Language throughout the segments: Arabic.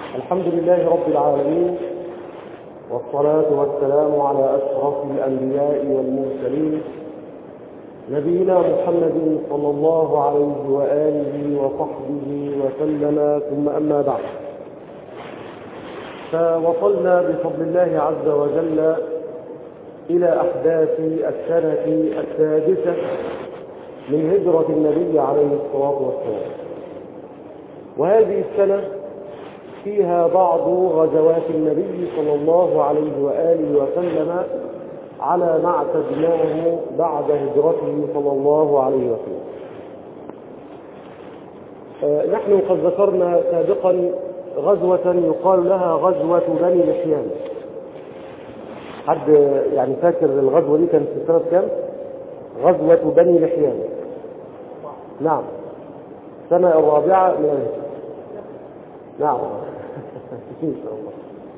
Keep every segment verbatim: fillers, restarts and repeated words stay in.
الحمد لله رب العالمين، والصلاة والسلام على أشرف الأنبياء والمرسلين نبينا محمد صلى الله عليه وآله وصحبه وسلم، ثم أما بعد. فوصلنا بفضل الله عز وجل إلى أحداث السنة السادسة من هجرة النبي عليه الصلاة والسلام، وهذه السنة فيها بعض غزوات النبي صلى الله عليه وآله وسلم على ما اعتدناه بعد هجرته صلى الله عليه وسلم. آه نحن قد ذكرنا سابقا غزوة يقال لها غزوة بني لحيان. حد يعني فاكر الغزوة دي كانت في سنة كام؟ غزوة بني لحيان. نعم، السنة الرابعة من الهجرة. نعم إن شاء الله.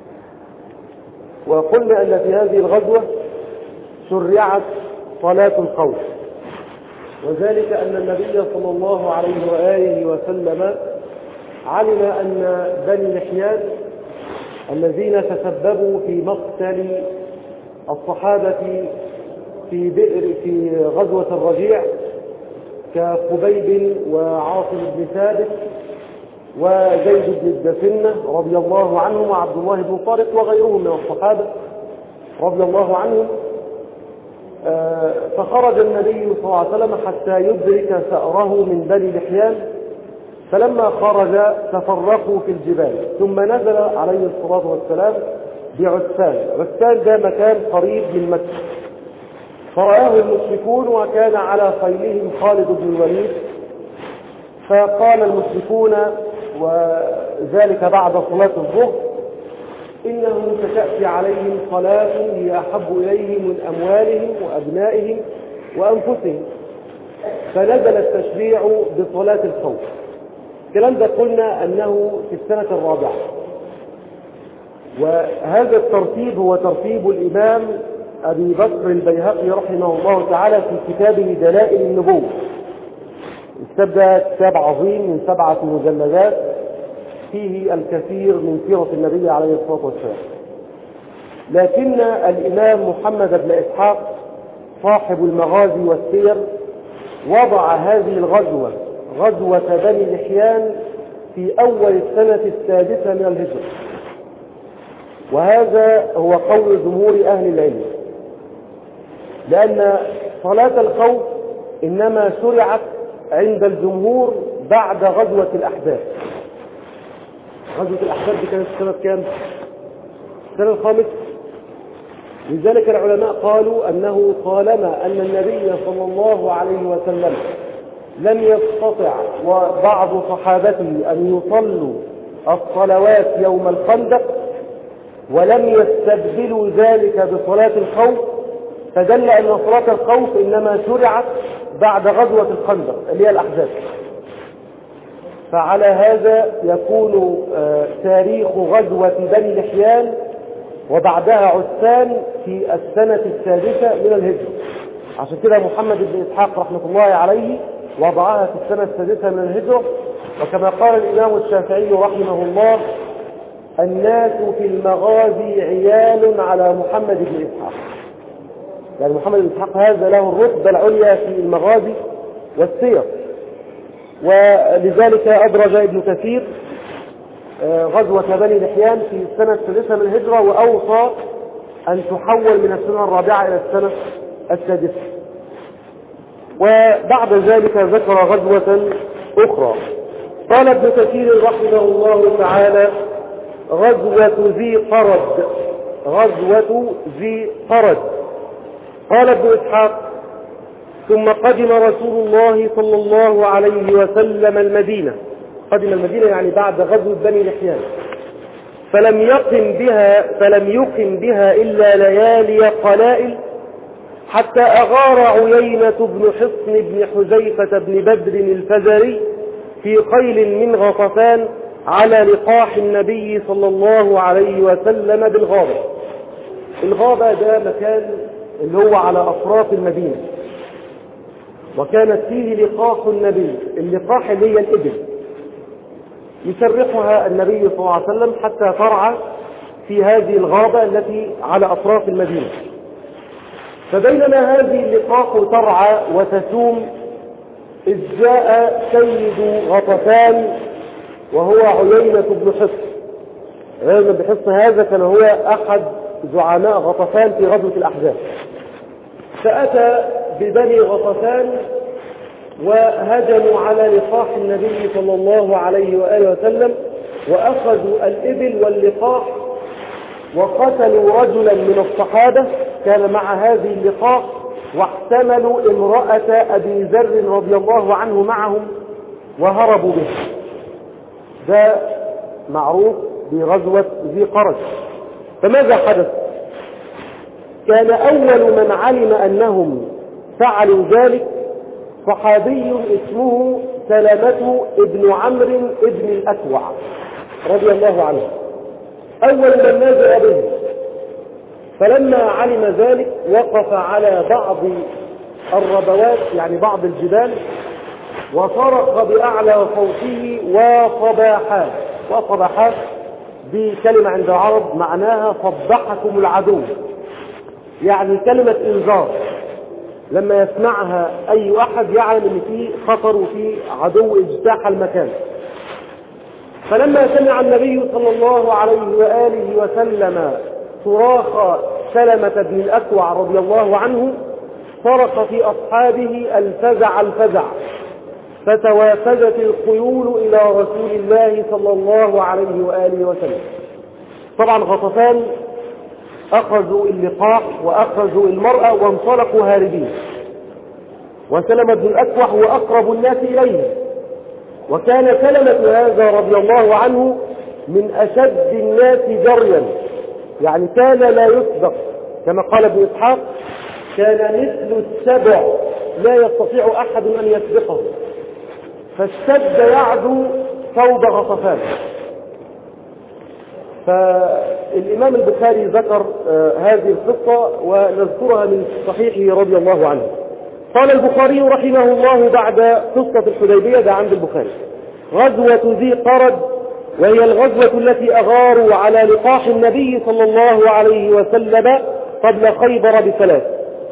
وقلنا أن في هذه الغزوة شرعت صلاة الخوف، وذلك أن النبي صلى الله عليه وآله وسلم علم أن بني لحيان الذين تسببوا في مقتل الصحابة في بئر في غزوة الرجيع كخبيب وعاصم بن ثابت وزيد بن الدفنة رضي الله عنهم وعبد الله بن طارق وغيرهم من الصحابة رضي الله عنهم، فخرج النبي صلى الله عليه وسلم حتى يدرك ثأره من بني لحيان، فلما خرج تفرقوا في الجبال، ثم نزل عليه الصلاة والسلام بعسفان. عسفان ده مكان قريب من مكة، فرآه المشركون وكان على خيلهم خالد بن الوليد، فقال المشركون وذلك بعد صلاة الظهر: إنه ستأتي عليهم صلاة هي أحب إليهم من أموالهم وأبنائهم وأنفسهم، فنزل التشريع بصلاة الخوف. الكلام ده قلنا أنه في السنة الرابعة، وهذا الترتيب هو ترتيب الإمام أبي بكر البيهقي رحمه الله تعالى في كتابه دلائل النبوة. الكتاب ده كتاب عظيم من سبعة مجلدات فيه الكثير من سيرة النبي عليه الصلاة والسلام، لكن الإمام محمد بن إسحاق صاحب المغازي والسير وضع هذه الغزوة غزوة بني لحيان في أول السنة السادسة من الهجرة، وهذا هو قول جمهور أهل العلم، لأن صلاة الخوف إنما شرعت عند الجمهور بعد غزوة الأحزاب. غزوة الأحزاب دي كانت سنة كام؟ السنة الخامسة. لذلك العلماء قالوا أنه طالما أن النبي صلى الله عليه وسلم لم يستطع وبعض صحابته أن يصلوا الصلوات يوم الخندق ولم يستبدلوا ذلك بصلاة الخوف، فدل أن صلاة الخوف إنما شرعت بعد غزوة الخندق اللي هي الأحزاب. فعلى هذا يكون تاريخ غزوة بني لحيان وبعدها عسفان في السنة السادسة من الهجرة. عشان كده محمد بن إسحاق رحمة الله عليه وضعها في السنة السادسة من الهجرة، وكما قال الإمام الشافعي رحمه الله: الناس في المغازي عيال على محمد بن إسحاق. يعني محمد بن إسحاق هذا له الرتبة العليا في المغازي والسير، ولذلك أدرج ابن كثير غزوة بني لحيان في السنة السادسة من الهجرة، وأوصى أن تحول من السنة الرابعة إلى السنة السادسة. وبعد ذلك ذكر غزوة أخرى. قال ابن كثير رحمه الله تعالى: غزوة ذي قرد. غزوة ذي قرد. قال ابن إسحاق: ثم قدم رسول الله صلى الله عليه وسلم المدينة. قدم المدينة يعني بعد غزوة بني لحيان، فلم يقم بها فلم يقم بها إلا ليالي قلائل، حتى أغار عيينة بن حصن بن حذيفة بن بدر الفزاري في خيل من غطفان على لقاح النبي صلى الله عليه وسلم بالغابة. الغابة ده مكان اللي هو على أطراف المدينة، وكانت فيه لقاح النبي. اللقاح اللي هي الإبل، يسرحها النبي صلى الله عليه وسلم حتى ترعى في هذه الغابة التي على أطراف المدينة. فبينما هذه اللقاح ترعى وتسوم إذ جاء سيد غطفان وهو عيينة بن حصن. عيينة بن حصن هذا كان هو أحد زعماء غطفان في غزوة الأحزاب. فأتى ببني غطفان وهجموا على لقاح النبي صلى الله عليه وآله وسلم وأخذوا الإبل واللقاح وقتلوا رجلا من الصحابة كان مع هذه اللقاح، واحتملوا امرأة أبي ذر رضي الله عنه معهم وهربوا به. ده معروف بغزوة ذي قرد. فماذا حدث؟ كان أول من علم أنهم فعلوا ذلك صحابي اسمه سلمة ابن عمرو ابن الأكوع رضي الله عنه، أول من نزل به. فلما علم ذلك وقف على بعض الربوات يعني بعض الجبال وصرخ بأعلى صوته وصباحات. وصباحات دي كلمة عند العرب معناها صبحكم العدو، يعني كلمة إنذار لما يسمعها أي أحد يعلم أن فيه خطر وفيه عدو اجتاح المكان. فلما سمع النبي صلى الله عليه وآله وسلم صراخ سلمة بن الأكوع رضي الله عنه صرخ في أصحابه الفزع الفزع، فتوافدت الخيول إلى رسول الله صلى الله عليه وآله وسلم. طبعا غطفان أخذوا اللقاح وأخذوا المرأة وانطلقوا هاربين، وسلمة بن الأكوع هو أقرب الناس إليه، وكان سلمة هذا رضي الله عنه من أشد الناس جريا، يعني كان لا يسبق كما قال ابن إسحاق كان مثل السبع لا يستطيع أحد أن يسبقه، فاشتد يعدو فوضى غطفان. فالإمام البخاري ذكر آه هذه القصة ونذكرها من صحيحه رضي الله عنه. قال البخاري رحمه الله بعد قصة الحديبية، ده عند البخاري، غزوة ذي قرد وهي الغزوة التي أغاروا على لقاح النبي صلى الله عليه وسلم قبل خيبر بثلاث.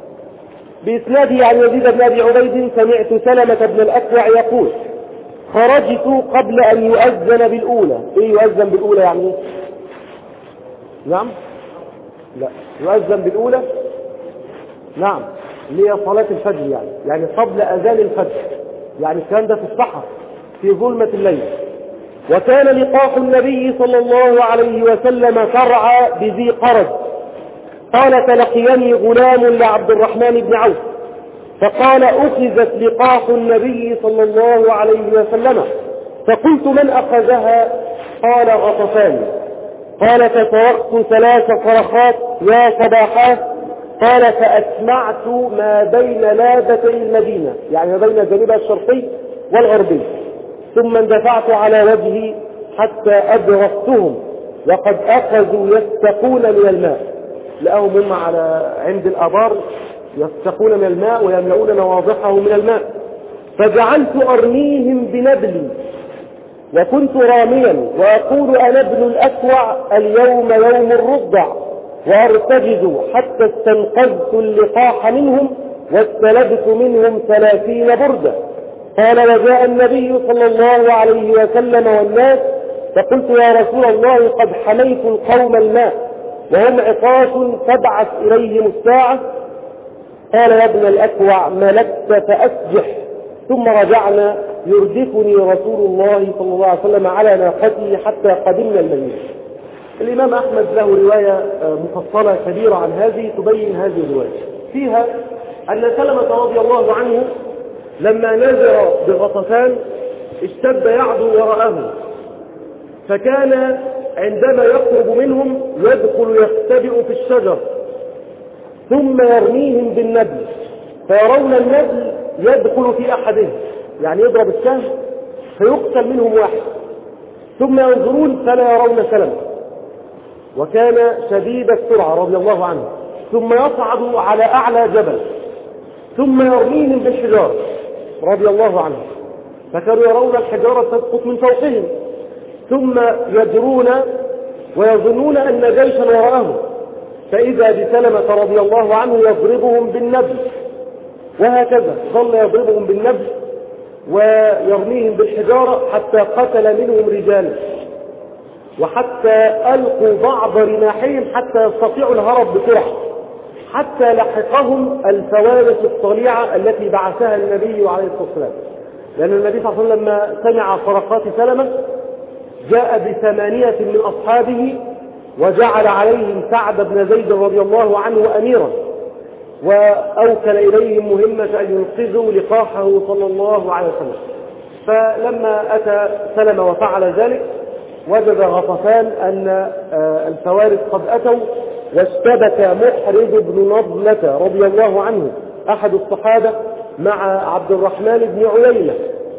بإسناده عن يزيد بن أبي عبيد سمعت سلمة بن الأكوع يقول خرجت قبل أن يؤذن بالأولى. إيه يؤذن بالأولى يعني؟ نعم؟ لا، يؤذن بالأولى نعم اللي هي صلاة الفجر، يعني يعني قبل أذان الفجر، يعني كان ده في الصحراء في ظلمة الليل. وكان لقاح النبي صلى الله عليه وسلم ترعى بذي قرد. قال تلقيني غلام لعبد الرحمن بن عوف فقال أخذت لقاح النبي صلى الله عليه وسلم، فقلت من أخذها؟ قال غطفان. قال فصرخت ثلاث صرخات يا صباحات. قال فأسمعت ما بين لابتي المدينة، يعني ما بين جانبها الشرقي والغربي، ثم اندفعت على وجهي حتى أدركتهم وقد أخذوا يستقون من الماء. لقاهم هم على عند الآبار يستقون من الماء ويملؤون نواضحه من الماء. فجعلت أرميهم بنبلي وكنت راميا وأقول أنا ابن الأكوع اليوم يوم الرضع، وارتجز حتى استنقذت اللقاح منهم واستلبت منهم ثلاثين بردة. قال وجاء النبي صلى الله عليه وسلم والناس، فقلت يا رسول الله قد حميت القوم الماء وهم عطاش تبعث إليهم الساعة. قال يا ابن الأكوع ملكت فأسجح. ثم رجعنا يردفني رسول الله صلى الله عليه وسلم على ناقته حتى قدمنا المدينة. الإمام أحمد له رواية مفصلة كبيرة عن هذه تبين هذه الرواية، فيها أن سلمة رضي الله عنه لما نزل بغطفان اشتد يعدو وراءه، فكان عندما يقرب منهم يدخل يختبئ في الشجر ثم يرميهم بالنبل، فيرون النبل يدخل في أحدهم، يعني يضرب السهم فيقتل منهم واحد، ثم ينظرون فلا يرون سلمة، وكان شديد السرعة رضي الله عنه، ثم يصعد على أعلى جبل ثم يرميهم بالحجارة رضي الله عنه، فكانوا يرون الحجارة تسقط من فوقهم، ثم يجرون ويظنون أن جيشا وراءهم، فإذا بسلمة رضي الله عنه يضربهم بالنبل، وهكذا ظل يضربهم بالنبل ويرميهم بالحجارة حتى قتل منهم رجالا، وحتى ألقوا بعض رماحهم حتى يستطيعوا الهرب بسرعة، حتى لحقهم الفوارس الطليعة التي بعثها النبي عليه الصلاة والسلام. لأن النبي صلى الله عليه وسلم لما سمع صرخات سلمة جاء بثمانية من أصحابه وجعل عليهم سعد بن زيد رضي الله عنه أميرا، وأوكل إليهم مهمة أن ينقذوا لقاحه صلى الله عليه وسلم. فلما أتى سلمة وفعل ذلك وجد غطفان أن الفوارس قد أتوا، واشتبك محرز بن نضلة رضي الله عنه أحد الصحابة مع عبد الرحمن بن عيينة،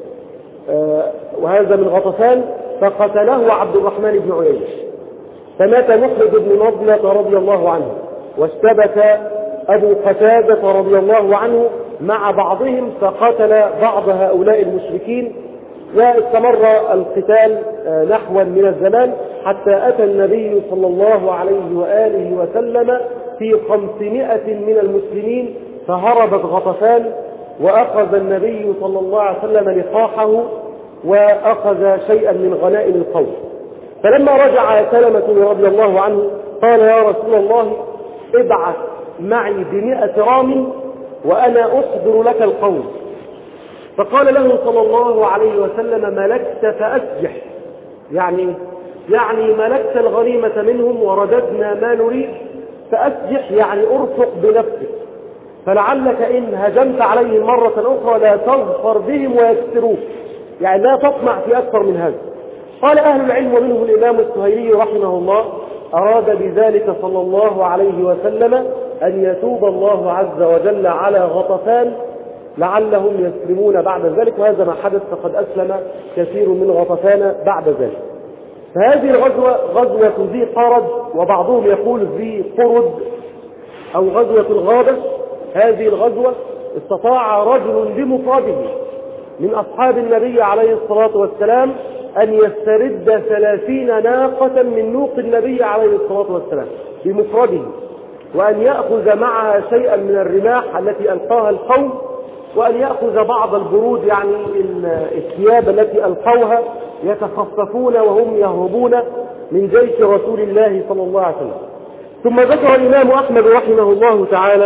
وهذا من غطفان، فقتله عبد الرحمن بن عيينة، فمات محرز بن نضلة رضي الله عنه، واشتبك أبو قتادة رضي الله عنه مع بعضهم فقتل بعض هؤلاء المشركين، واستمر القتال نحوا من الزمان حتى أتى النبي صلى الله عليه وآله وسلم في خمسمائة من المسلمين، فهربت غطفان، وأخذ النبي صلى الله عليه وسلم لقاحه وأخذ شيئا من غنائم القوم. فلما رجع سلمة رضي الله عنه قال يا رسول الله ابعث معي بمئة رام وأنا أحضر لك القوم. فقال له صلى الله عليه وسلم ملكت فأسجح، يعني يعني ملكت الغنيمة منهم ورددنا ما نريد، فأسجح يعني أرفق بنفسك، فلعلك إن هجمت عليهم مرة أخرى لا تظفر بهم ويكسروك، يعني لا تطمع في أكثر من هذا. قال أهل العلم ومنه الإمام السهيلي رحمه الله أراد بذلك صلى الله عليه وسلم أن يتوب الله عز وجل على غطفان لعلهم يسلمون بعد ذلك، وهذا ما حدث، فقد أسلم كثير من غطفان بعد ذلك. فهذه الغزوة غزوة ذي قرد، وبعضهم يقول ذي قرد أو غزوة الغابة. هذه الغزوة استطاع رجل بمفرده من أصحاب النبي عليه الصلاة والسلام أن يسترد ثلاثين ناقة من نوق النبي عليه الصلاة والسلام بمفرده، وأن يأخذ معها شيئا من الرماح التي ألقاها القوم، وأن يأخذ بعض البرود يعني الثياب التي ألقوها يتخففون وهم يهربون من جيش رسول الله صلى الله عليه وسلم. ثم ذكر الإمام أحمد رحمه الله تعالى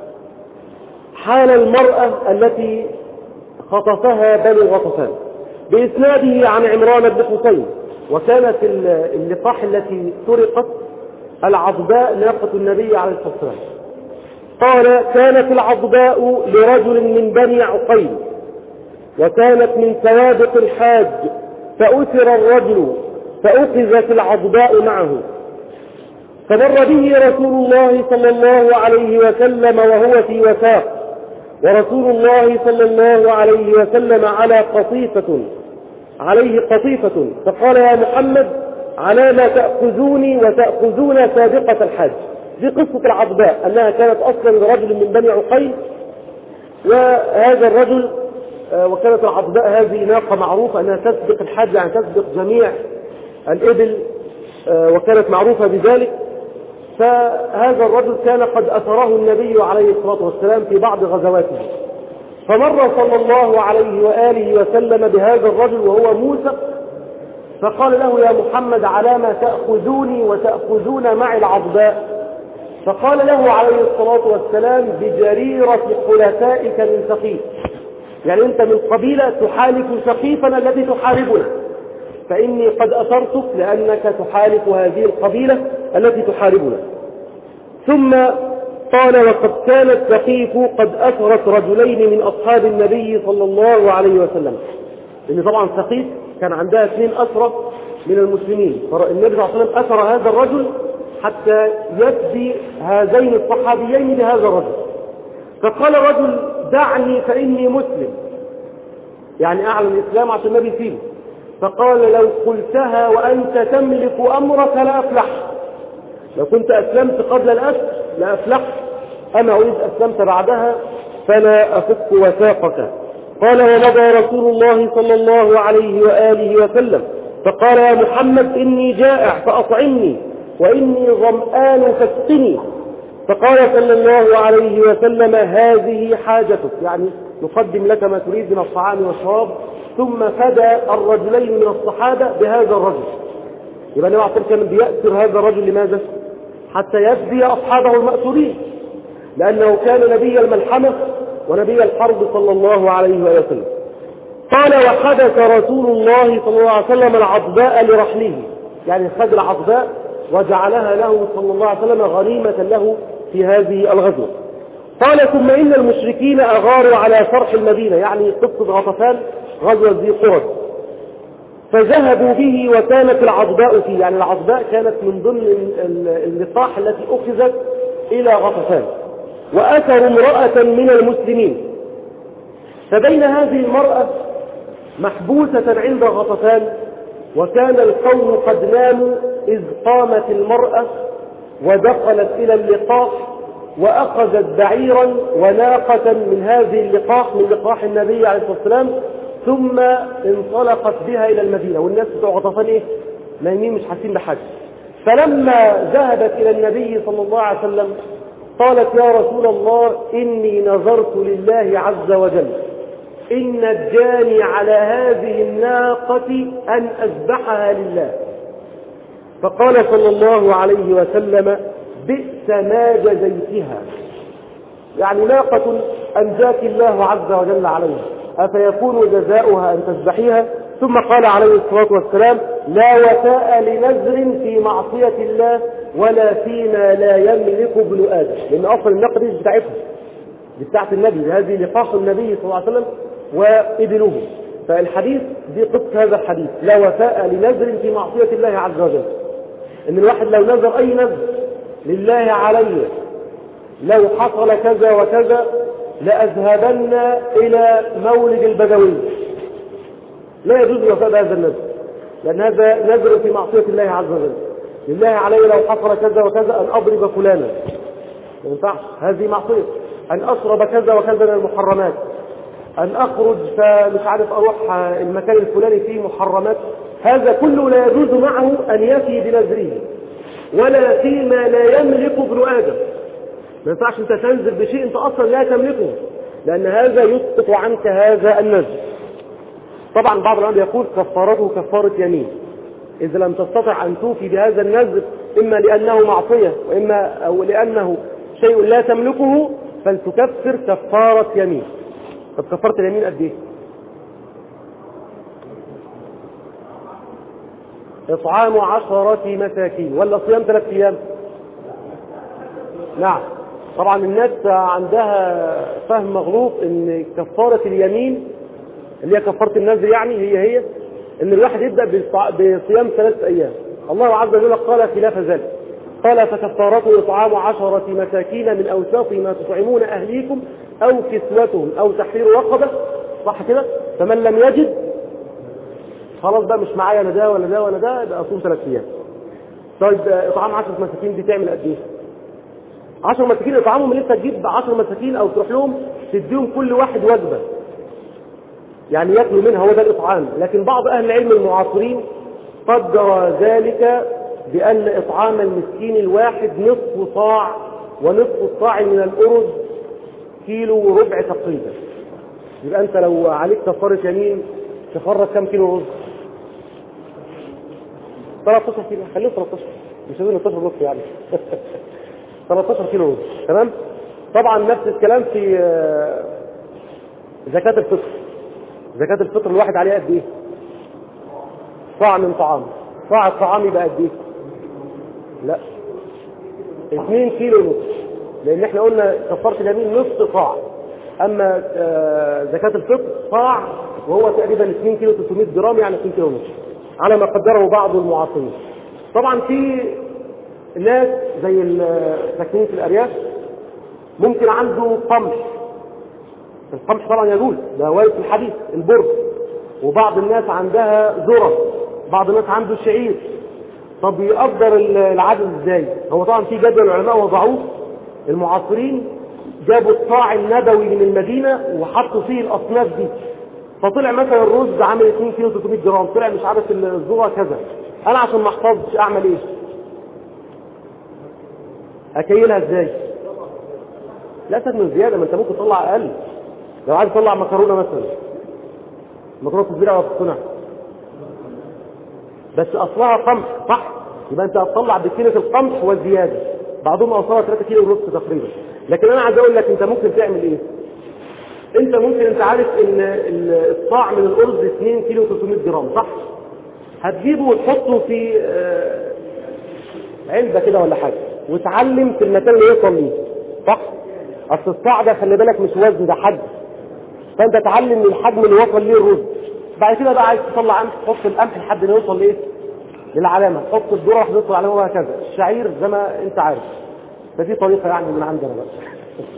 حال المرأة التي خطفها بنو غطفان بإسناده عن عمران بن حسين، وكانت اللقاح التي سرقت العضباء ناقة النبي عليه الصلاة والسلام. قال كانت العضباء لرجل من بني عقيل، وكانت من سوابق الحاج، فأسر الرجل فأخذت العضباء معه، فمر به رسول الله صلى الله عليه وسلم وهو في وثاق، ورسول الله صلى الله عليه وسلم على قطيفة عليه قطيفة، فقال يا محمد على ما تأخذوني وتأخذون سابقة الحج. دي قصة العضباء أنها كانت أصلا لرجل من بني عقيل، وهذا الرجل وكانت العضباء هذه ناقة معروفة أنها تسبق الحج، يعني تسبق جميع الإبل، وكانت معروفة بذلك. فهذا الرجل كان قد أثره النبي عليه الصلاة والسلام في بعض غزواته، فمر صلى الله عليه وآله وسلم بهذا الرجل وهو موسى، فقال له يا محمد على ما تأخذوني وتأخذون معي العضباء؟ فقال له عليه الصلاة والسلام بجريرة حلفائك من ثقيف، يعني أنت من قبيلة تحالف ثقيفا الذي تحاربنا، فإني قد أثرتك لأنك تحالف هذه القبيلة التي تحاربنا. ثم قال وقد كانت ثقيف قد أثرت رجلين من أصحاب النبي صلى الله عليه وسلم، لأن طبعا ثقيف كان عندها اثنين أسرى من المسلمين، فالنبي صلى الله عليه وسلم أثر هذا الرجل حتى يفدي هذين الصحابيين بهذا الرجل. فقال الرجل دعني فإني مسلم، يعني أعلن الإسلام عشان النبي فيه. فقال لو قلتها وأنت تملك أمرك لأفلحت، لو كنت أسلمت قبل الأسر لأفلحت، أما أريد أسلمت بعدها فلا أفك وثاقك. قال ومضى رسول الله صلى الله عليه وآله وسلم فقال يا محمد إني جائع فأطعمني وإني ظمآن فاسقني. فقال صلى الله عليه وسلم هذه حاجتك، يعني نقدم لك ما تريد من الطعام والشراب. ثم فدى الرجلين من الصحابة بهذا الرجل. يبقى النبي عليه الصلاة والسلام كان بيأثر هذا الرجل لماذا؟ حتى يفدي أصحابه المأثورين، لأنه كان نبي الملحمة ونبي الحرب صلى الله عليه وسلم. قال وحدث رسول الله صلى الله عليه وسلم العضباء لرحله، يعني خد العضباء وجعلها له صلى الله عليه وسلم غنيمة له في هذه الغزوة. قال ثم إن المشركين أغاروا على فرح المدينة، يعني قصة غطفان غزوة ذي قرد، فذهبوا به وكانت العضباء فيه، يعني العضباء كانت من ضمن اللقاح التي أخذت إلى غطفان، وأثروا امرأة من المسلمين. فبين هذه المرأة محبوسة عند غطفان، وكان القوم قد ناموا إذ قامت المرأة ودخلت إلى اللقاح وأخذت بعيرا وناقة من هذه اللقاح من لقاح النبي عليه الصلاة والسلام، ثم انطلقت بها إلى المدينة. والناس بتوع غطفان إيه؟ نايمين مش حاسين بحاجة. فلما ذهبت إلى النبي صلى الله عليه وسلم قالت يا رسول الله إني نظرت لله عز وجل إن نجاني على هذه الناقة أن أذبحها لله. فقال صلى الله عليه وسلم بئس ما جزيتها، يعني ناقة أنجاك الله عز وجل عليها أفيكون جزاؤها أن تذبحيها؟ ثم قال عليه الصلاة والسلام لا وفاء لنذر في معصية الله ولا فيما لا يملك ابن آدم، لأن أصل الناقة دي بتاعتها، دي بتاعت النبي، هذه لقاح النبي صلى الله عليه وسلم وابنه. فالحديث دي قصة هذا الحديث لا وفاء لنذر في معصية الله عز وجل، إن الواحد لو نذر أي نذر لله علي لو حصل كذا وكذا لأذهبن إلى مولد البدوي، لا يجوز الوفاء بهذا النذر، لأن هذا نذر في معصية الله عز وجل. لله علي لو حصل كذا وكذا أن أضرب فلانا، ما ينفعش، هذه معصية. أن أشرب كذا وكذا من المحرمات، أن أخرج فمش عارف أروح المكان الفلاني فيه محرمات، هذا كله لا يجوز معه أن يفي بنذره ولا فيما لا يملك ابن آدم. ما ينفعش أنت تنذر بشيء أنت أصلا لا تملكه، لأن هذا يسقط عنك هذا النذر. طبعا بعض العلماء يقول كفارته كفارة يمين إذا لم تستطع أن توفي بهذا النذر، إما لأنه معصية وإما أو لأنه شيء لا تملكه، فلتكفر كفارة يمين. طب كفارة اليمين قد إيه؟ إطعام عشرة مساكين ولا صيام ثلاث أيام؟ نعم. طبعا الناس عندها فهم مغلوط ان كفارة اليمين اللي هي كفارة النذر يعني هي هي ان الواحد يبدأ بصيام ثلاث ايام. الله عز وجل قال خلاف ذلك، قال فكفارته اطعام عشرة مساكين من اوساط ما تطعمون اهليكم او كسوتهم او تحرير رقبة، صح كده؟ فمن لم يجد خلاص بقى مش معايا لا ده ولا ده ولا ده، يبقى اصوم ثلاث ايام. طيب اطعام عشرة مساكين دي تعمل قد ايه؟ عشر مساكين اطعامهم اللي انت تجيب عشر مساكين او تروح لهم تديهم كل واحد وجبة يعني ياكلوا منها، هو ده الاطعام. لكن بعض اهل العلم المعاصرين قدر ذلك بان اطعام المسكين الواحد نصف صاع، ونصف الصاع من الارز كيلو وربع تقريبا. يبقى انت لو عليك كفارة يمين تفرق كم كيلو رز؟ ثلاثة عشر كيلو، خليه ثلاثة عشر مش لازم اتناشر نص يعني ثلاثة عشر كيلو رز، تمام. طبعا نفس الكلام في زكاة الفطر. زكاة الفطر الواحد عليه قد ايه؟ صاع من طعام. صاع الطعام يبقى قد ايه؟ لا اتنين كيلو نص، لان احنا قلنا كفارة اليمين نصف صاع، اما زكاة الفطر صاع وهو تقريبا اتنين كيلو ثلاثمائة جرام، يعني اتنين كيلو نص على ما قدره بعض المعاصرين. طبعا في ناس زي الساكنين في الارياف ممكن عنده قمح، القمح طبعا يجوز، ده وارد في الحديث، البر. وبعض الناس عندها ذرة، بعض الناس عنده شعير. طب يقدر العدد ازاي؟ هو طبعا في جدول العلماء وضعوه، المعاصرين جابوا الصاع النبوي من المدينة وحطوا فيه الاصناف دي، فطلع مثلا الرز عامل اتنين كيلو ثلاثمية جرام، طلع مش عارف الذره كذا، انا عشان ما احفظش اعمل ايه؟ اكيلها ازاي؟ لا تكمل زياده، ما انت ممكن تطلع اقل. لو عايز تطلع مكرونه مثلا، مكرونه كبيره ولا بتصنع بس اصلها قمح صح، يبقى انت هتطلع بكيلة القمح والزياده، بعضهم اوصلها ثلاثة كيلو ونص تقريبا. لكن انا عايز اقول لك انت ممكن تعمل ايه؟ انت ممكن، انت عارف ان الصاع من الارز اتنين كيلو ثلاثمية جرام صح؟ هتجيبه وتحطه في علبه كده ولا حاجه، وتعلم في المكان اللي يوصل ليه صح؟ اصل الصاع ده خلي بالك مش وزن، ده حجم، فانت تعلم من الحجم اللي وصل ليه الرز. بعد كده بقى عايز تطلع قمح، تحط القمح لحد ما يوصل لايه؟ للعلامه، تحط الذره لحد ما يوصل العلامه وهكذا. الشعير زي ما انت عارف، فدي طريقه يعني من عندنا بقى.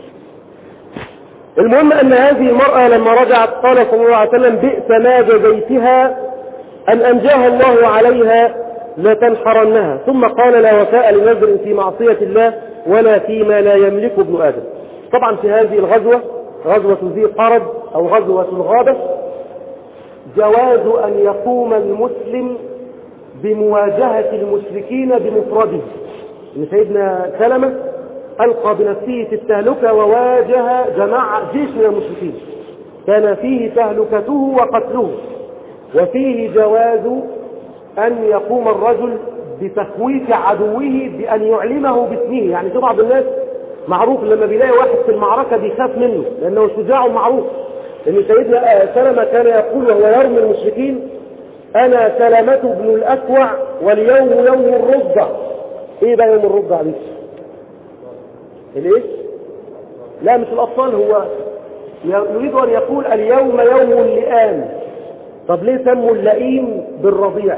المهم ان هذه المراه لما رجعت قال صلى الله عليه وسلم: بئس ما جزيتها ان انجاها الله عليها لتنحرنها. ثم قال: لا وفاء لنذر في معصيه الله ولا فيما لا يملك ابن ادم. طبعا في هذه الغزوه، غزوه ذي قرد او غزوه الغابه، جواز ان يقوم المسلم بمواجهه المشركين بمفرده. ان سيدنا سلمة القى بنفسه في التهلكه وواجه جماعه جيش من المشركين، كان فيه تهلكته وقتله، وفيه جواز ان يقوم الرجل بتخويف عدوه بان يعلمه باسمه. يعني في بعض الناس معروف لما بيلاقي واحد في المعركه بيخاف منه لانه شجاع معروف. ان سيدنا سلمة كان يقول وهو يرمي المشركين: انا سلمة بن الاكوع واليوم يوم الرضع. ايه بقى يوم الرضع دي؟ الايه؟ لا مش الاطفال، هو يريد ان يقول اليوم يوم اللئام. طب ليه سموا اللئيم بالرضيع؟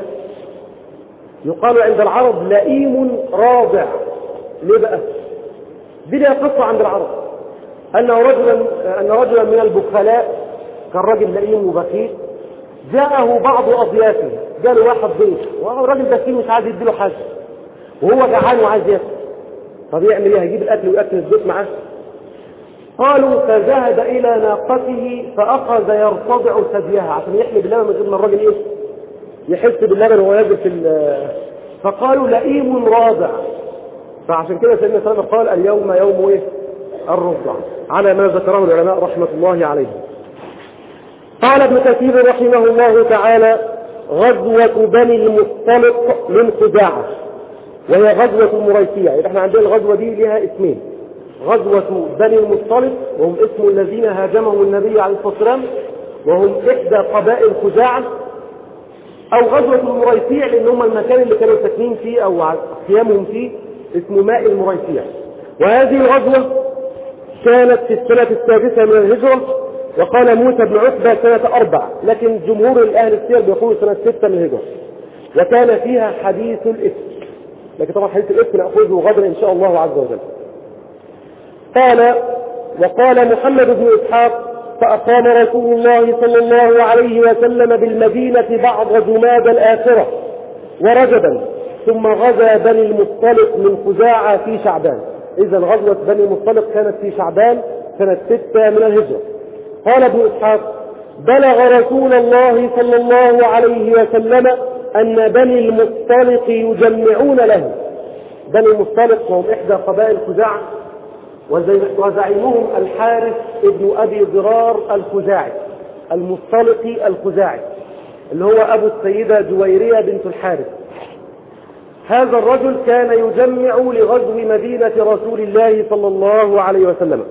يقال عند العرب لئيم راضع. ليه بقى؟ دي لها قصه عند العرب، انه رجلا ان رجلا من البخلاء، كان راجل لئيم وبخيل، جاءه بعض اضيافه، جاله واحد ضيف والراجل بخيل مش عايز يديله حاجه، وهو جعان وعايز ياكل. طب يعمل ايه؟ هيجيب الاكل وياكل الضيف معاه؟ قالوا: فذهب الى ناقته فاخذ يرتضع ثديها عشان يحلي باللبن من غير ما الراجل ايه؟ يحس باللبن وهو يجري في. فقالوا: لئيم راضع. فعشان كده سيدنا سلمة قال: اليوم يوم ايه؟ الرضع، على ما ذكره العلماء رحمه الله عليهم. قال ابن كثير رحمه الله تعالى: غزوة بني المصطلق من خزاعة، وهي غزوة المريسية. يعني احنا عندنا الغزوة دي لها اسمين: غزوة بني المصطلق وهم اسم الذين هاجمهم النبي عليه الصلاة والسلام، وهم إحدى قبائل خزاعة، أو غزوة المريسية لأن هم المكان اللي كانوا ساكنين فيه أو قيامهم فيه اسمه ماء المريسية. وهذه الغزوة كانت في السنة السادسة من الهجرة، وقال موسى بن عقبة سنة أربع، لكن جمهور الأهل السير بيقولوا سنة ستة من الهجرة. وكان فيها حديث الإفك، لكن طبعا حديث الإفك نأخذه غدا إن شاء الله عز وجل. قال: وقال محمد بن إسحاق: فأقام رسول الله صلى الله عليه وسلم بالمدينة بعض جماد الآخرة ورجبا، ثم غزا بني المصطلق من خزاعة في شعبان. إذا غزوة بني المصطلق كانت في شعبان سنة ستة من الهجرة. قال ابن إسحاق: بلغ رسول الله صلى الله عليه وسلم أن بني المصطلق يجمعون له. بني المصطلق وهم إحدى قبائل خزاعة، وزعيمهم الحارث ابن أبي ضرار الخزاعي المصطلقي الخزاعي، اللي هو أبو السيدة جويرية بنت الحارث. هذا الرجل كان يجمع لغزو مدينة رسول الله صلى الله عليه وسلم.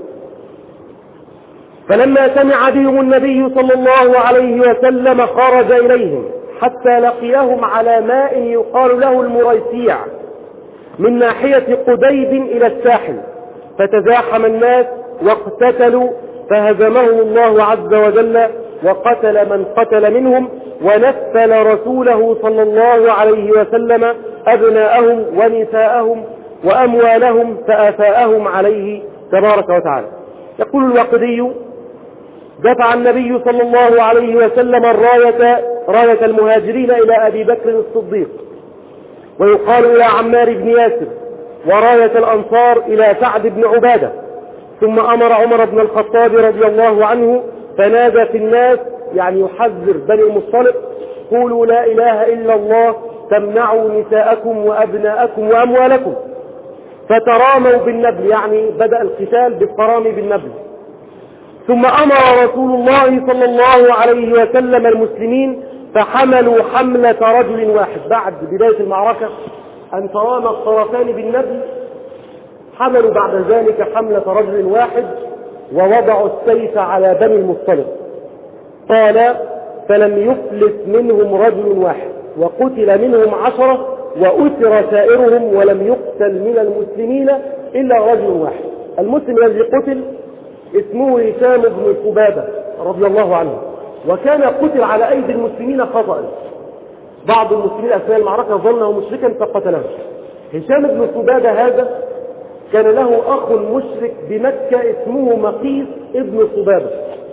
فلما سمع بهم النبي صلى الله عليه وسلم خرج إليهم حتى لقيهم على ماء يقال له المريسيع من ناحية قديد إلى الساحل، فتزاحم الناس واقتتلوا، فهزمهم الله عز وجل وقتل من قتل منهم، ونفل رسوله صلى الله عليه وسلم أبناءهم ونساءهم وأموالهم فآفاءهم عليه تبارك وتعالى. يقول الواقدي: دفع النبي صلى الله عليه وسلم الراية راية المهاجرين إلى أبي بكر الصديق، ويقال إلى عمار بن ياسر، وراية الأنصار إلى سعد بن عبادة. ثم أمر عمر بن الخطاب رضي الله عنه فنادى في الناس يعني يحذر بني المصطلق: قولوا لا إله إلا الله تمنعوا نساءكم وأبناءكم وأموالكم. فتراموا بالنبل، يعني بدأ القتال بالترامي بالنبل. ثم أمر رسول الله صلى الله عليه وسلم المسلمين فحملوا حملة رجل واحد. بعد بداية المعركة أن ترامى الطرفان بالنبل، حملوا بعد ذلك حملة رجل واحد ووضعوا السيف على بني المصطلق. قال: فلم يفلت منهم رجل واحد، وقتل منهم عشرة، وأسر سائرهم، ولم يقتل من المسلمين إلا رجل واحد. المسلم الذي قتل اسمه هشام بن سبابة رضي الله عنه، وكان قتل على أيدي المسلمين خطأ. بعض المسلمين أثناء المعركة ظنه مشركا فقتله. هشام بن سبابة هذا كان له أخ مشرك بمكة اسمه مقيس ابن سبابة.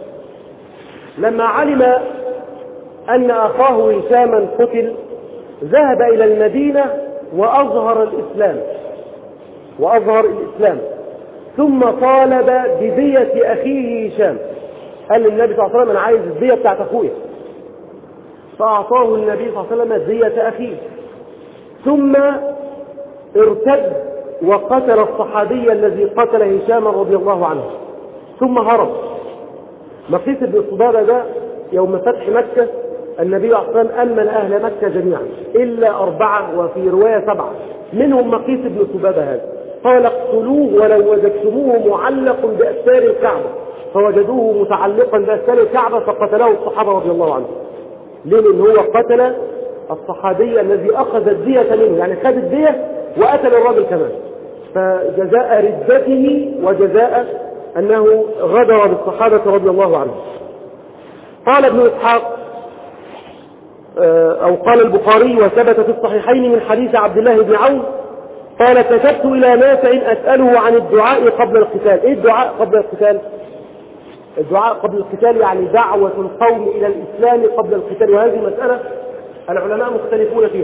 لما علم أن أخاه هشاما قتل ذهب إلى المدينة وأظهر الإسلام وأظهر الإسلام ثم طالب بدية أخيه هشام. قال للنبي صلى الله عليه وسلم: أنا عايز الدية بتاعت أخويا. فأعطاه النبي صلى الله عليه وسلم دية أخيه. ثم ارتد وقتل الصحابي الذي قتل هشاما رضي الله عنه، ثم هرب. مقيس بن سبابة ده يوم فتح مكة النبي صلى الله عليه وسلم أمن أهل مكة جميعا إلا أربعة، وفي رواية سبعة، منهم مقيس بن سبابة هذا. قال: اقتلوه ولو وجدتموه معلق بأستار الكعبة. فوجدوه متعلقا بأستار الكعبة فقتله الصحابة رضي الله عنهم. ليه؟ لأن هو قتل الصحابي الذي أخذ الدية منه، يعني خد الدية وقتل الرجل كمان. فجزاء ردته وجزاء أنه غدر بالصحابة رضي الله عنهم. قال ابن إسحاق أو قال البخاري وثبت في الصحيحين من حديث عبد الله بن عون قال: كتبت إلى نافع أسأله عن الدعاء قبل القتال. إيه الدعاء قبل القتال؟ الدعاء قبل القتال يعني دعوة القوم إلى الإسلام قبل القتال، وهذه مسألة العلماء مختلفون فيها.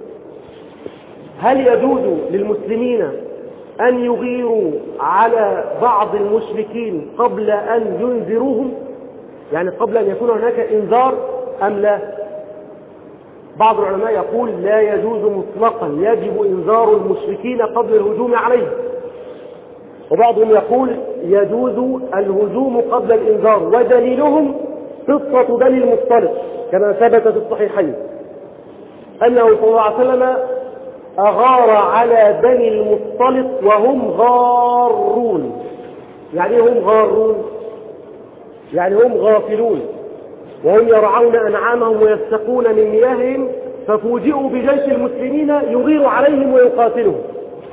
هل يجوز للمسلمين أن يغيروا على بعض المشركين قبل أن ينذروهم، يعني قبل أن يكون هناك إنذار أم لا؟ بعض العلماء يقول لا يجوز مطلقا، يجب إنذار المشركين قبل الهجوم عليهم. وبعضهم يقول يجوز الهجوم قبل الإنذار، ودليلهم قصة بني المصطلق كما ثبت في الصحيحين أنه صلى الله عليه وسلم أغار على بني المصطلق وهم غارون. يعني هم غارون يعني هم غافلون، وهم يرعون أنعامهم ويستقون من مياههم، ففوجئوا بجيش المسلمين يغير عليهم ويقاتلهم.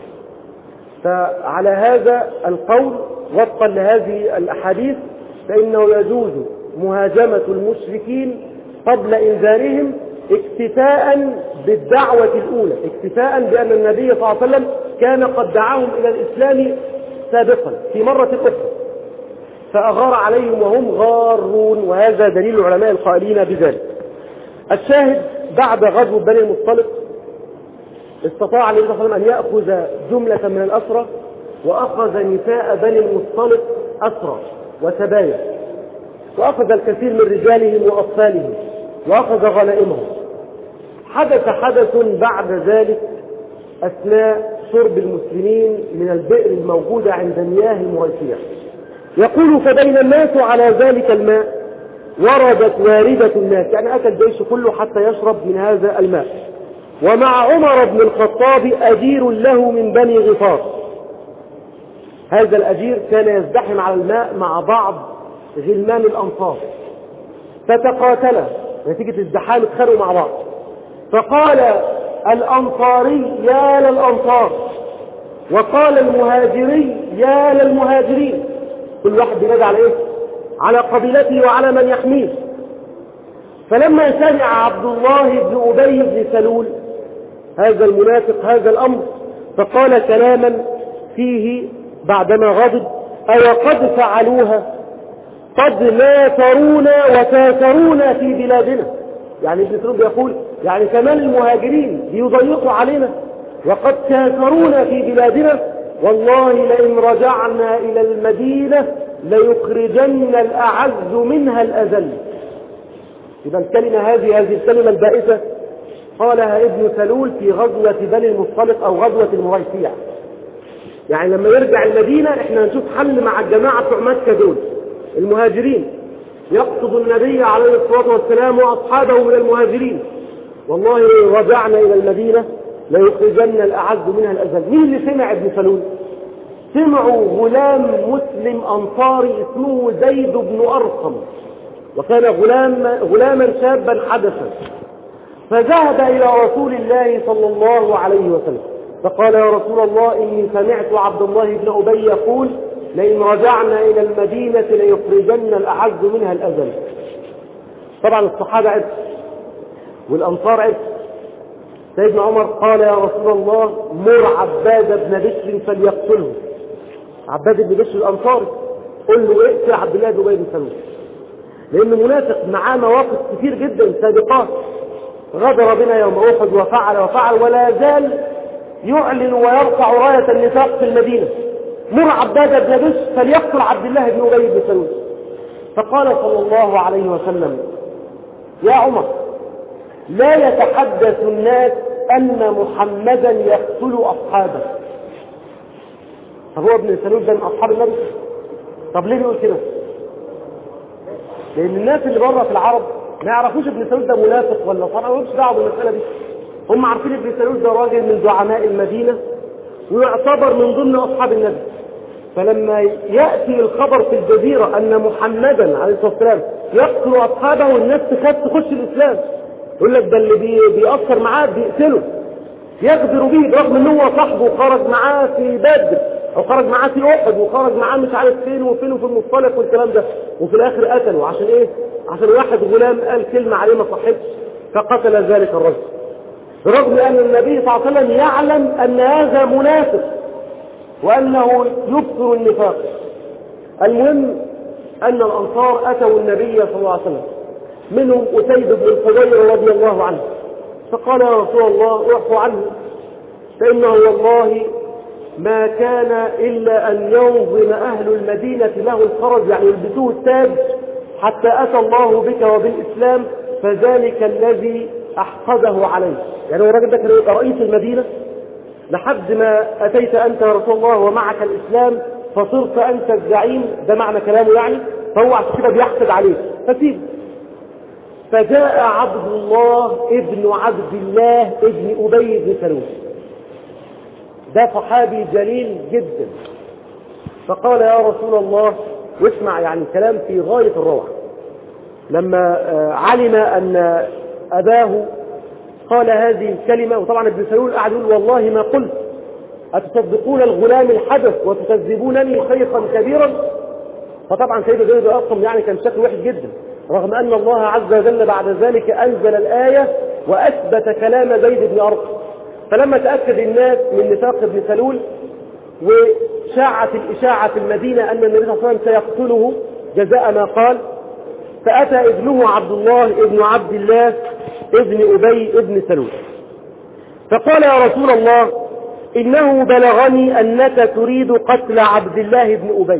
فعلى هذا القول وفقا لهذه الأحاديث فإنه يجوز مهاجمة المشركين قبل إنذارهم اكتفاء بالدعوة الأولى، اكتفاء بأن النبي صلى الله عليه وسلم كان قد دعاهم إلى الإسلام سابقا في مرة أخرى فأغار عليهم وهم غارون، وهذا دليل العلماء القائلين بذلك. الشاهد بعد غزو بني المصطلق استطاع النبي صلى الله عليه وسلم أن يأخذ جملة من الأسرى، وأخذ نساء بني المصطلق أسرى وسبايا، وأخذ الكثير من رجالهم وأطفالهم، وأخذ غنائمهم. حدث حدث بعد ذلك أثناء شرب المسلمين من البئر الموجودة عند مياه المريسية. يقول: فبين الناس على ذلك الماء وردت واردة الناس، يعني أتى الجيش كله حتى يشرب من هذا الماء، ومع عمر بن الخطاب أجير له من بني غفار. هذا الأجير كان يزدحم على الماء مع بعض غلمان الأنصار، فتقاتلا نتيجة الزحام اتخانقوا مع بعض. فقال الأنصاري: يا للأنصار، وقال المهاجري: يا للمهاجرين. كل واحد بينادي على ايه؟ على قبيلته وعلى من يحميه. فلما سمع عبد الله بن أبي بن سلول هذا المنافق هذا الأمر فقال كلاما فيه بعدما غضب: أو قد فعلوها قد لا ترونا وتاثرونا في بلادنا. يعني ابن سلول بيقول يعني كمان المهاجرين بيضيقوا علينا وقد تاثرونا في بلادنا، والله لئن رجعنا إلى المدينة ليخرجن الأعز منها الأذل. إذا الكلمة هذه هذه الكلمة البائسة قالها ابن سلول في غزوة بني المصطلق أو غزوة المريسيع. يعني لما يرجع المدينة احنا هنشوف حل مع الجماعة بتوع مكة دول المهاجرين، يقصد النبي عليه الصلاة والسلام وأصحابه من المهاجرين: والله رجعنا إلى المدينة ليخرجن الأعز منها الأذل. مين اللي سمع ابن سلول؟ سمعوا غلام مسلم أنصاري اسمه زيد بن أرقم، وكان غلام غلاما شابا حدثا، فذهب إلى رسول الله صلى الله عليه وسلم فقال: يا رسول الله، إني سمعت عبد الله بن أبي يقول: لئن رجعنا إلى المدينة ليخرجن الأعز منها الأذل. طبعا الصحابة عرف والأنصار عرف. سيدنا عمر قال: يا رسول الله، مر عباد بن بشر فليقتله. عباد بن بشر الأنصاري، قل له اقتل عبد الله بن أبي بن سلول، لأنه منافق معاه مواقف كثير جدا سابقات، غدر بنا يوم أحد وفعل وفعل ولا زال يعلن ويرفع راية النفاق في المدينة. مر عباد بن بشر فليقتل عبد الله بن أبي بن سلول. فقال صلى الله عليه وسلم: يا عمر، لا يتحدث الناس أن محمدا يقتل أصحابه. طب هو ابن سلول ده من أصحاب النبي؟ طب ليه بيقول كده؟ لأن الناس اللي بره في العرب ما يعرفوش ابن سلول ده منافق ولا صار، ما لهمش دعوه بالمسألة دي. هم عارفين ابن سلول ده راجل من زعماء المدينة ويعتبر من ضمن أصحاب النبي. فلما يأتي الخبر في الجزيرة أن محمدا عليه الصلاة والسلام يقتل أصحابه، الناس تخاف تخش الإسلام. يقول لك ده اللي بي بيأثر معاه بيقتله، يغدر به، برغم ان هو صاحبه وخرج معاه في بدر او خرج معاه في احد وخرج معاه مش عارف فين وفين وفي المصطلق والكلام ده، وفي الاخر قتله. عشان ايه؟ عشان واحد غلام قال كلمة عليه ما صحتش فقتل ذلك الرجل، برغم ان النبي صلى الله عليه وسلم يعلم ان هذا منافق وانه يبصر النفاق. المهم ان الانصار اتوا النبي صلى الله عليه وسلم، منهم أسيد بن الحضير رضي الله عنه، فقال: يا رسول الله، اعفو عنه، فإنه والله ما كان إلا أن ينظم أهل المدينة له الخرج، يعني يلبسوه التاج، حتى أتى الله بك وبالإسلام، فذلك الذي أحقده عليه. يعني هو الراجل ده كان رئيس المدينة لحد ما أتيت أنت يا رسول الله ومعك الإسلام فصرت أنت الزعيم، ده معنى كلامه يعني، فهو عشان كده بيحقد عليه فسيب. فجاء عبد الله ابن عبد الله ابن أبي بن سلول، ده صحابي جليل جدا، فقال: يا رسول الله، واسمع يعني كلام في غاية الروعة. لما علم أن أباه قال هذه الكلمة، وطبعا ابن سلول قاعد يقول: والله ما قلت، أتصدقون الغلام الحدث وتكذبونني شيخا كبيرا. فطبعا سيد زيد بن أرقم يعني كان شكله وحش جدا، رغم أن الله عز وجل بعد ذلك أنزل الآية وأثبت كلام زيد بن أرقم. فلما تأكد الناس من نفاق ابن سلول وشاعت الإشاعة في المدينة أن النبي صلى الله عليه وسلم سيقتله جزاء ما قال، فأتى ابنه عبد الله ابن عبد الله ابن أبي ابن سلول فقال: يا رسول الله، إنه بلغني أنك تريد قتل عبد الله بن أبي.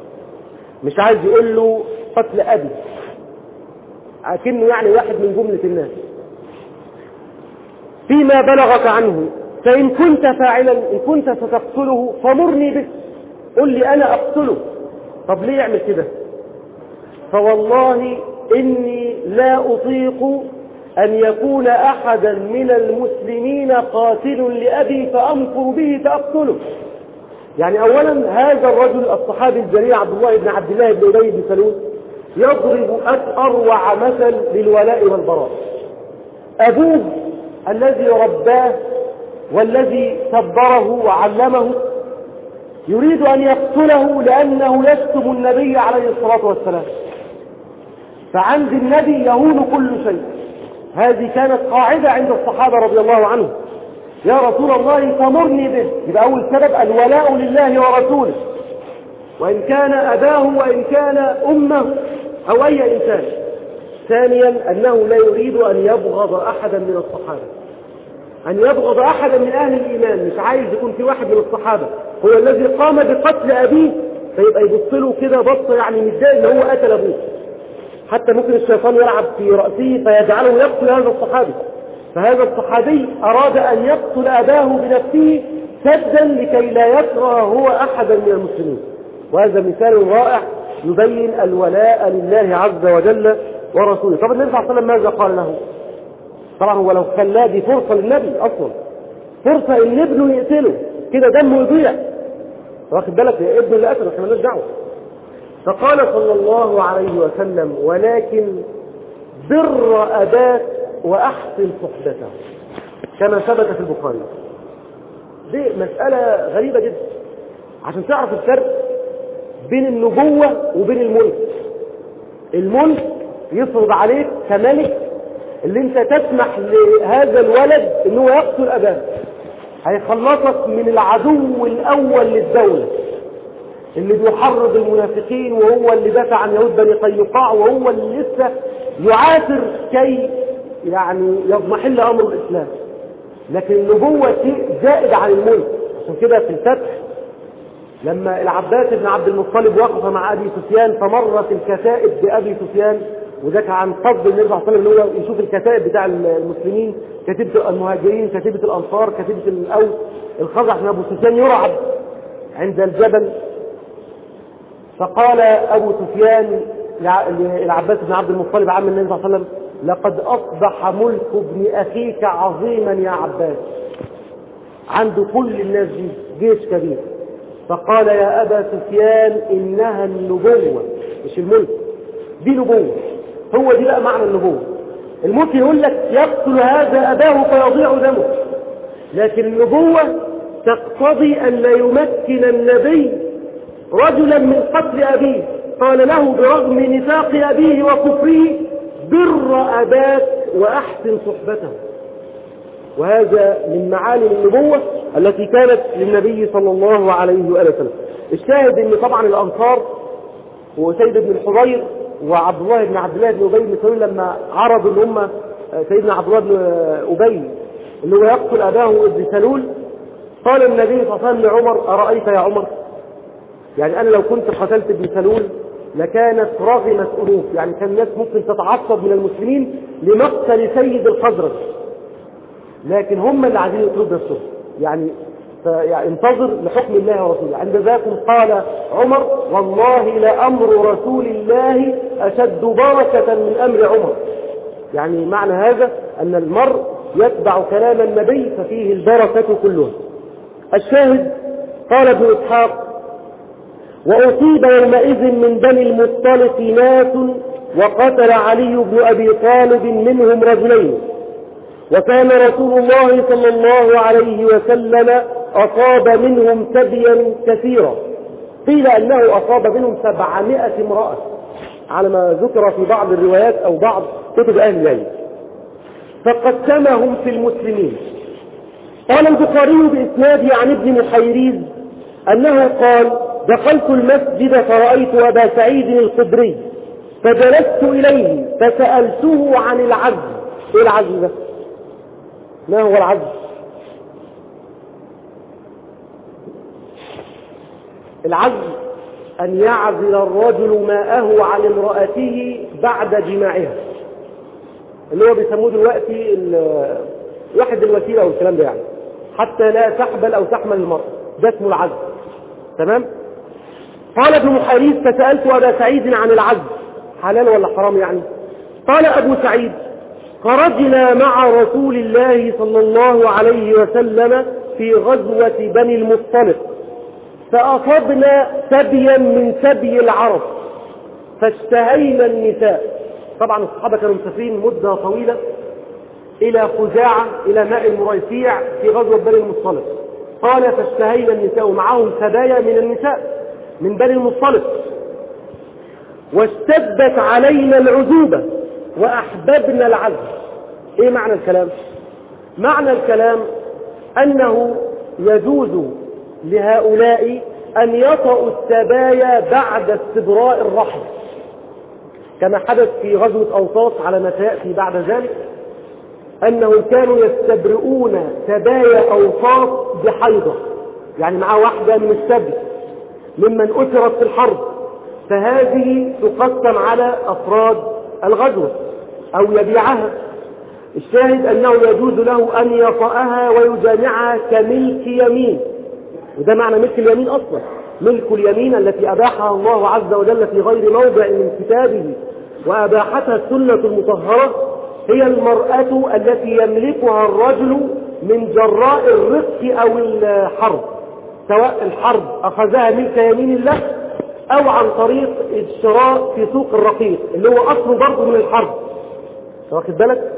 مش عايز يقول له قتل أبي، لكنه يعني واحد من جملة الناس. فيما بلغك عنه، فإن كنت فاعلا، إن كنت ستقتله فمرني به، قل لي أنا أقتله. طب ليه يعمل كده؟ فوالله إني لا أطيق أن يكون أحدا من المسلمين قاتل لأبي فأمكر به فأقتله. يعني أولا هذا الرجل الصحابي الجليل عبد الله بن عبد الله بن أبي بن سلول يضرب أروع مثل للولاء والبراء. أبوه الذي رباه والذي كبره وعلمه يريد أن يقتله لأنه يشتم النبي عليه الصلاة والسلام، فعند النبي يهون كل شيء. هذه كانت قاعدة عند الصحابة رضي الله عنهم: يا رسول الله فمرني به. يبقى أول سبب الولاء لله ورسوله، وإن كان أباه وإن كان أمه أو أي إنسان. ثانيا أنه لا يريد أن يبغض أحدا من الصحابة، أن يبغض أحدا من أهل الإيمان. مش عايز يكون في واحد من الصحابة هو الذي قام بقتل أبيه فيبقى يبص له كده بصة يعني متضايق إن هو قتل أبوه. حتى ممكن الشيطان يلعب في رأسه فيجعله يقتل هذا الصحابي. فهذا الصحابي أراد أن يقتل أباه بنفسه سدا لكي لا يكره هو أحدا من المسلمين. وهذا مثال رائع يبين الولاء لله عز وجل ورسوله. طب النبي صلى الله عليه وسلم ماذا قال له؟ طبعا هو لو خلاه دي فرصة للنبي أصلا، فرصة إن ابنه يقتله كده دمه يضيع، واخد بالك يا ابنه اللي قتله احنا مالناش دعوة. فقال صلى الله عليه وسلم ولكن بر أباك وأحسن صحبته، كما ثبت في البخاري. دي مسألة غريبة جدا عشان تعرف الفرق بين النبوة وبين الملك. الملك يفرض عليك كملك اللي انت تسمح لهذا الولد انه يقتل أباه، هيخلصك من العدو الأول للدولة اللي بيحرض المنافقين، وهو اللي دافع عن يهود بني قينقاع، وهو اللي لسه يعاثر كي يعني يضمحل أمر الإسلام. لكن النبوة شيء زائد عن الملك. عشان كده في الفتح لما العباس بن عبد المطلب وقف مع أبي سفيان فمرت الكتائب بأبي سفيان، وذاك عن فضل النبي صلى الله عليه وسلم اللي هو يشوف الكتائب بتاع المسلمين، كتيبة المهاجرين، كتيبة الأنصار، كتيبة الأوس، الخزرج. عشان أبو سفيان يرعب عند الجبل. فقال أبو سفيان للعباس بن عبد المطلب عم النبي صلى الله عليه وسلم لقد أصبح ملك ابن أخيك عظيما يا عباس، عنده كل الناس دي جيش كبير. فقال يا أبا سفيان إنها النبوة مش الملك، دي نبوة. هو دي بقى معنى النبوة. الملك يقول لك يقتل هذا أباه فيضيع دمه، لكن النبوة تقتضي أن لا يمكن النبي رجلا من قتل أبيه. قال له برغم نفاق أبيه وكفره بر أباك وأحسن صحبته. وهذا من معاني النبوة التي كانت للنبي صلى الله عليه وآله وسلم. الشاهد ان طبعا الأنصار وسيد بن الحضير وعبد الله بن عبد الله بن أبي بن سلول لما عرضوا ان هم سيدنا عبد الله بن أبي اللي هو يقتل أباه ابن سلول، قال النبي صلى الله عليه وسلم لعمر أرأيت يا عمر، يعني أنا لو كنت قتلت ابن سلول لكانت رغمت أنوف، يعني كان الناس ممكن تتعصب من المسلمين لمقتل سيد الخزرج، لكن هم اللي عايزين يقتلوا نفسهم. يعني يعني انتظر لحكم الله ورسوله. عند ذاك قال عمر والله لأمر رسول الله أشد بركة من أمر عمر. يعني معنى هذا أن المرء يتبع كلام النبي ففيه البركة كلها. الشاهد قال ابن إسحاق وأصيب يومئذ من بني المصطلق ناس وقتل علي بن أبي طالب منهم رجلين، وكان رسول الله صلى الله عليه وسلم أصاب منهم سبيا كثيرا، قيل أنه أصاب منهم سبعمائة امرأة على ما ذكر في بعض الروايات أو بعض كتب أهل العلم، فقسمهم في المسلمين. قال البخاري بإسناده عن ابن محيريز أنه قال دخلت المسجد فرأيت أبا سعيد الخدري فجلست إليه فسألته عن العجز. إيه العجز ده؟ ما هو العجز؟ العجز أن يعزل الرجل ماءه عن امرأته بعد جماعها، اللي هو بيسموه دلوقتي الواحد الوسيلة أو الكلام ده، يعني حتى لا تحبل أو تحمل المرأة، ده اسمه العجز. تمام؟ قال ابن محيريز فسألت أبا سعيد عن العجز حلال ولا حرام يعني؟ قال أبو سعيد خرجنا مع رسول الله صلى الله عليه وسلم في غزوة بني المصطلق فأصبنا سبيا من سبي العرب فاشتهينا النساء. طبعا الصحابة كانوا مسافرين مدة طويلة إلى خزاعة إلى ماء المريسيع في غزوة بني المصطلق. قال فاشتهينا النساء ومعهم سبايا من النساء من بني المصطلق، واشتدت علينا العذوبة وأحببنا العزم. إيه معنى الكلام؟ معنى الكلام أنه يجوز لهؤلاء أن يطأوا السبايا بعد استبراء الرحم، كما حدث في غزوة أوطاس على ما سيأتي بعد ذلك، أنهم كانوا يستبرؤون سبايا أوطاس بحيضة، يعني مع واحدة من السبي ممن أسرت في الحرب، فهذه تقسم على أفراد الغزوة أو يبيعها. الشاهد أنه يجوز له أن يطأها ويجامعها كملك يمين، وده معنى ملك اليمين أصلا. ملك اليمين التي أباحها الله عز وجل في غير موضع من كتابه وأباحتها السنة المطهرة، هي المرأة التي يملكها الرجل من جراء الرق أو الحرب، سواء الحرب أخذها ملك يمين الله أو عن طريق الشراء في سوق الرقيق اللي هو أصله برضه من الحرب. واخد بالك؟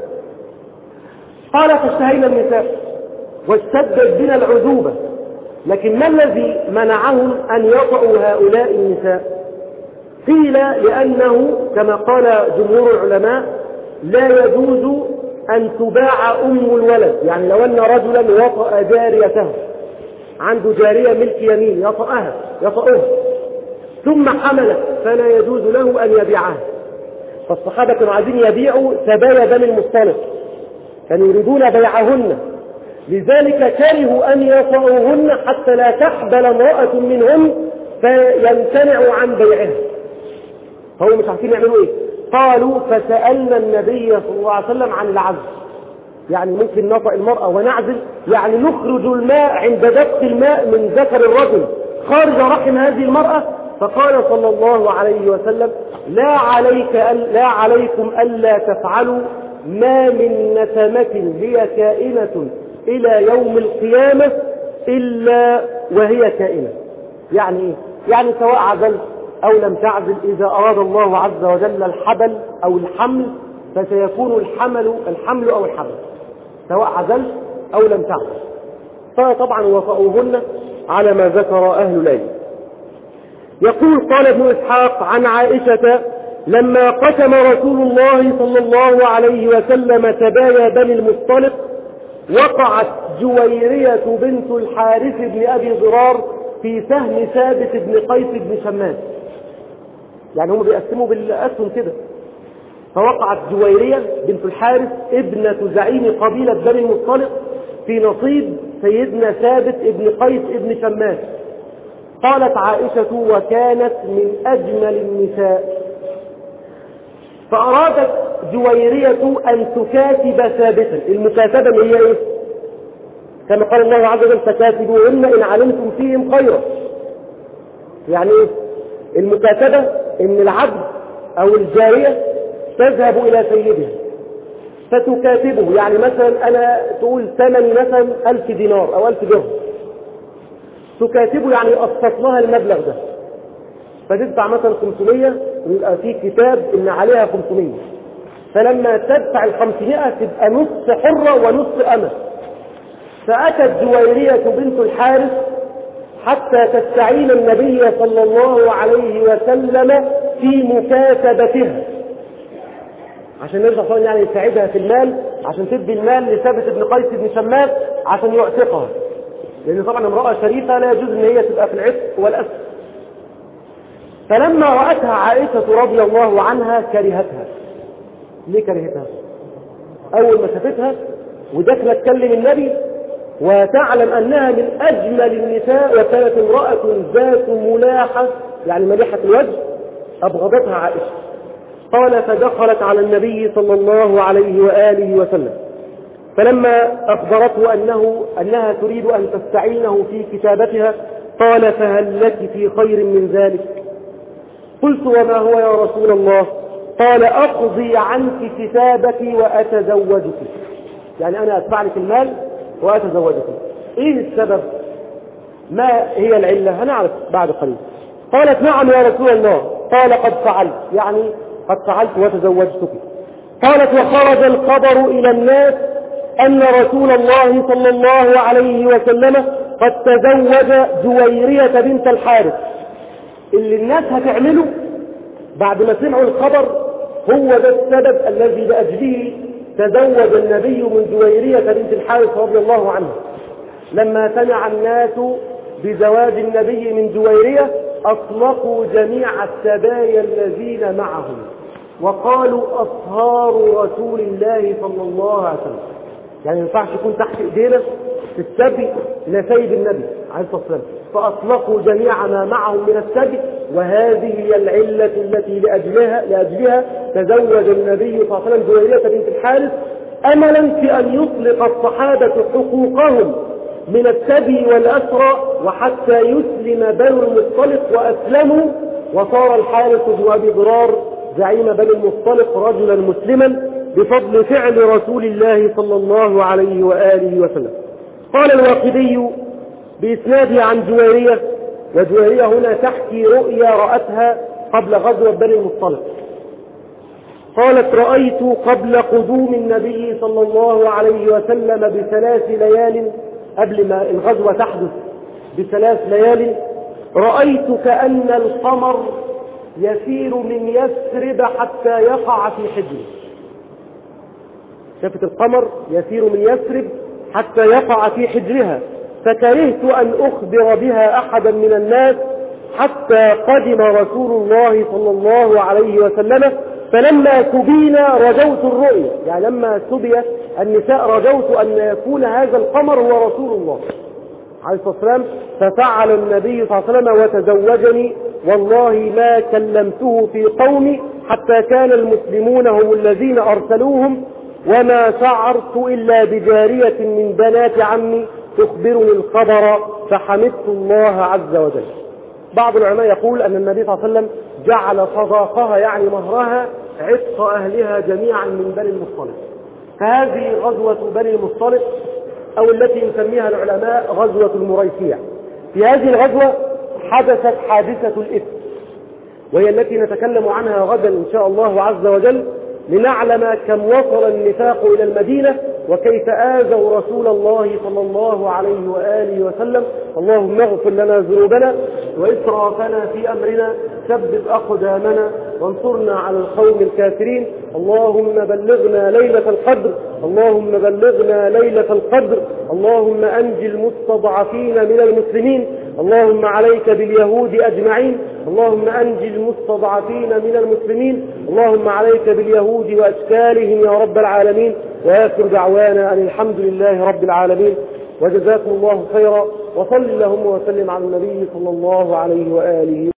قال فاشتهينا النساء واشتدت بنا العذوبة، لكن ما الذي منعهم أن يطأوا هؤلاء النساء؟ قيل لأنه كما قال جمهور العلماء لا يجوز أن تباع أم الولد، يعني لو أن رجلا وطأ جاريته، عنده جارية ملك يمين يطأها يطأها ثم حملت، فلا يجوز له أن يبيعها. فالصحابة كانوا عايزين يبيعوا سبايا بني المصطلق، كانوا يريدون بيعهن، لذلك كرهوا أن يطأوهن حتى لا تحبل امرأة منهم فيمتنعوا عن بيعها. فهم مش عارفين يعملوا ايه. قالوا فسألنا النبي صلى الله عليه وسلم عن العزل، يعني ممكن نطأ المرأة ونعزل، يعني نخرج الماء عند دفق الماء من ذكر الرجل خارج رحم هذه المرأة. فقال صلى الله عليه وسلم لا عليك لا عليكم ألا تفعلوا ما من نسمة هي كائنة إلى يوم القيامة إلا وهي كائنة. يعني إيه؟ يعني سواء عزلت أو لم تعزل، إذا أراد الله عز وجل الحبل أو الحمل فسيكون الحمل الحمل أو الحبل، سواء عزلت أو لم تعزل. فطبعا وطأوهن على ما ذكر أهل العلم. يقول قال ابن إسحاق عن عائشة لما قسم رسول الله صلى الله عليه وسلم سبايا بني المصطلق وقعت جويرية بنت الحارث بن أبي ضرار في سهم ثابت بن قيس بن شماس، يعني هم بيقسموا بالأسهم كده. فوقعت جويرية بنت الحارث ابنة زعيم قبيلة بني المصطلق في نصيب سيدنا ثابت بن قيس بن شماس. قالت عائشة وكانت من أجمل النساء، فأرادت جويرية أن تكاتب ثابتا. المكاتبة اللي هي إيه؟ كما قال الله عز وجل فكاتبوهن إن علمتم فيهم خيرا. يعني إيه؟ المكاتبة إن العبد أو الجارية تذهب إلى سيدها فتكاتبه، يعني مثلا أنا تقول ثمن مثلا ألف دينار أو ألف درهم، تكاتبه يعني أصفت لها المبلغ ده، فتدفع مثلا خمسمية ويبقى في كتاب إن عليها خمسمية، فلما تدفع الخمسمائة تبقى نصف حرة ونصف أمة. فأتت جويرية بنت الحارث حتى تستعين النبي صلى الله عليه وسلم في مكاتبتها، عشان نرجع صلى يعني يساعدها في المال، عشان تدي المال لثابت بن قيس بن شماس عشان يعتقها، لأن طبعا امرأة شريفة لا يجوز ان هي تبقى في العتق والأسر. فلما رأتها عائشة رضي الله عنها كرهتها. ليه كرهتها؟ أول ما شافتها ودخلت تكلم النبي وتعلم أنها من أجمل النساء وكانت امرأة ذات ملاحة يعني مليحة الوجه، أبغضتها عائشة. قال فدخلت على النبي صلى الله عليه وآله وسلم، فلما أخبرته أنه أنها تريد أن تستعينه في كتابتها قال فهل لك في خير من ذلك؟ قلت وما هو يا رسول الله؟ قال أقضي عنك كتابك وأتزوجك، يعني أنا أدفع لك المال وأتزوجك. إيه السبب؟ ما هي العلة؟ هنعرف بعد قليل. قالت نعم يا رسول الله. قال قد فعلت، يعني قد فعلت وتزوجتك. قالت وخرج الخبر إلى الناس أن رسول الله صلى الله عليه وسلم قد تزوج جويرية بنت الحارث. اللي الناس هتعمله بعد ما سمعوا الخبر هو ده السبب الذي لأجله تزوج النبي من جويرية بنت الحارث رضي الله عنها. لما سمع الناس بزواج النبي من جويرية أطلقوا جميع السبايا الذين معهم وقالوا أصهار رسول الله صلى الله عليه وسلم، يعني ما ينفعش يكون تحت ايدينا في السبي لسيد النبي عليه الصلاة والسلام، فأطلقوا جميع ما معهم من السبي، وهذه هي العلة التي لأجلها, لأجلها تزوج النبي صلى الله عليه وسلم جويرية بنت الحارث أملا في أن يطلق الصحابة حقوقهم من السبي والأسرى وحتى يسلم بنو المصطلق وأسلموا، وصار الحارث بن أبي ضرار زعيم بني المصطلق رجلا مسلما بفضل فعل رسول الله صلى الله عليه وآله وسلم. قال الواقدي بإسناده عن جويرية، وجويرية هنا تحكي رؤيا رأتها قبل غزوة بني المصطلق، قالت: رأيت قبل قدوم النبي صلى الله عليه وسلم بثلاث ليال، قبل ما الغزوة تحدث بثلاث ليال، رأيت كأن القمر يسير من يثرب حتى يقع في حجره. شافت القمر يسير من يثرب حتى يقع في حجرها، فكرهت أن أخبر بها أحدا من الناس حتى قدم رسول الله صلى الله عليه وسلم، فلما سبينا رجوت الرؤيا، يعني لما سبي النساء رجوت أن يكون هذا القمر هو رسول الله عليه الصلاة والسلام، ففعل النبي صلى الله عليه وسلم وتزوجني، والله ما كلمته في قومي حتى كان المسلمون هم الذين أرسلوهم، وما شعرت إلا بجارية من بنات عمي تخبرني الخبر، فحمدت الله عز وجل. بعض العلماء يقول أن النبي صلى الله عليه وسلم جعل صداقها يعني مهرها عتق أهلها جميعا من بني المصطلق. فهذه غزوة بني المصطلق، أو التي يسميها العلماء غزوة المريسيع. في هذه الغزوة حدثت حادثة الإفك، وهي التي نتكلم عنها غدا إن شاء الله عز وجل، لنعلم كم وصل النفاق إلى المدينة وكيف آذوا رسول الله صلى الله عليه وآله وسلم. اللهم اغفر لنا ذنوبنا وإسرافنا في أمرنا، ثبت أقدامنا وانصرنا على القوم الكافرين. اللهم بلغنا ليلة القدر، اللهم بلغنا ليلة القدر، اللهم أنجي المستضعفين من المسلمين، اللهم عليك باليهود أجمعين، اللهم أنجي المستضعفين من المسلمين، اللهم عليك باليهود وأشكالهم يا رب العالمين. وآخر دعوانا أن الحمد لله رب العالمين، وجزاكم الله خيرا، وصل اللهم وسلم على النبي صلى الله عليه وآله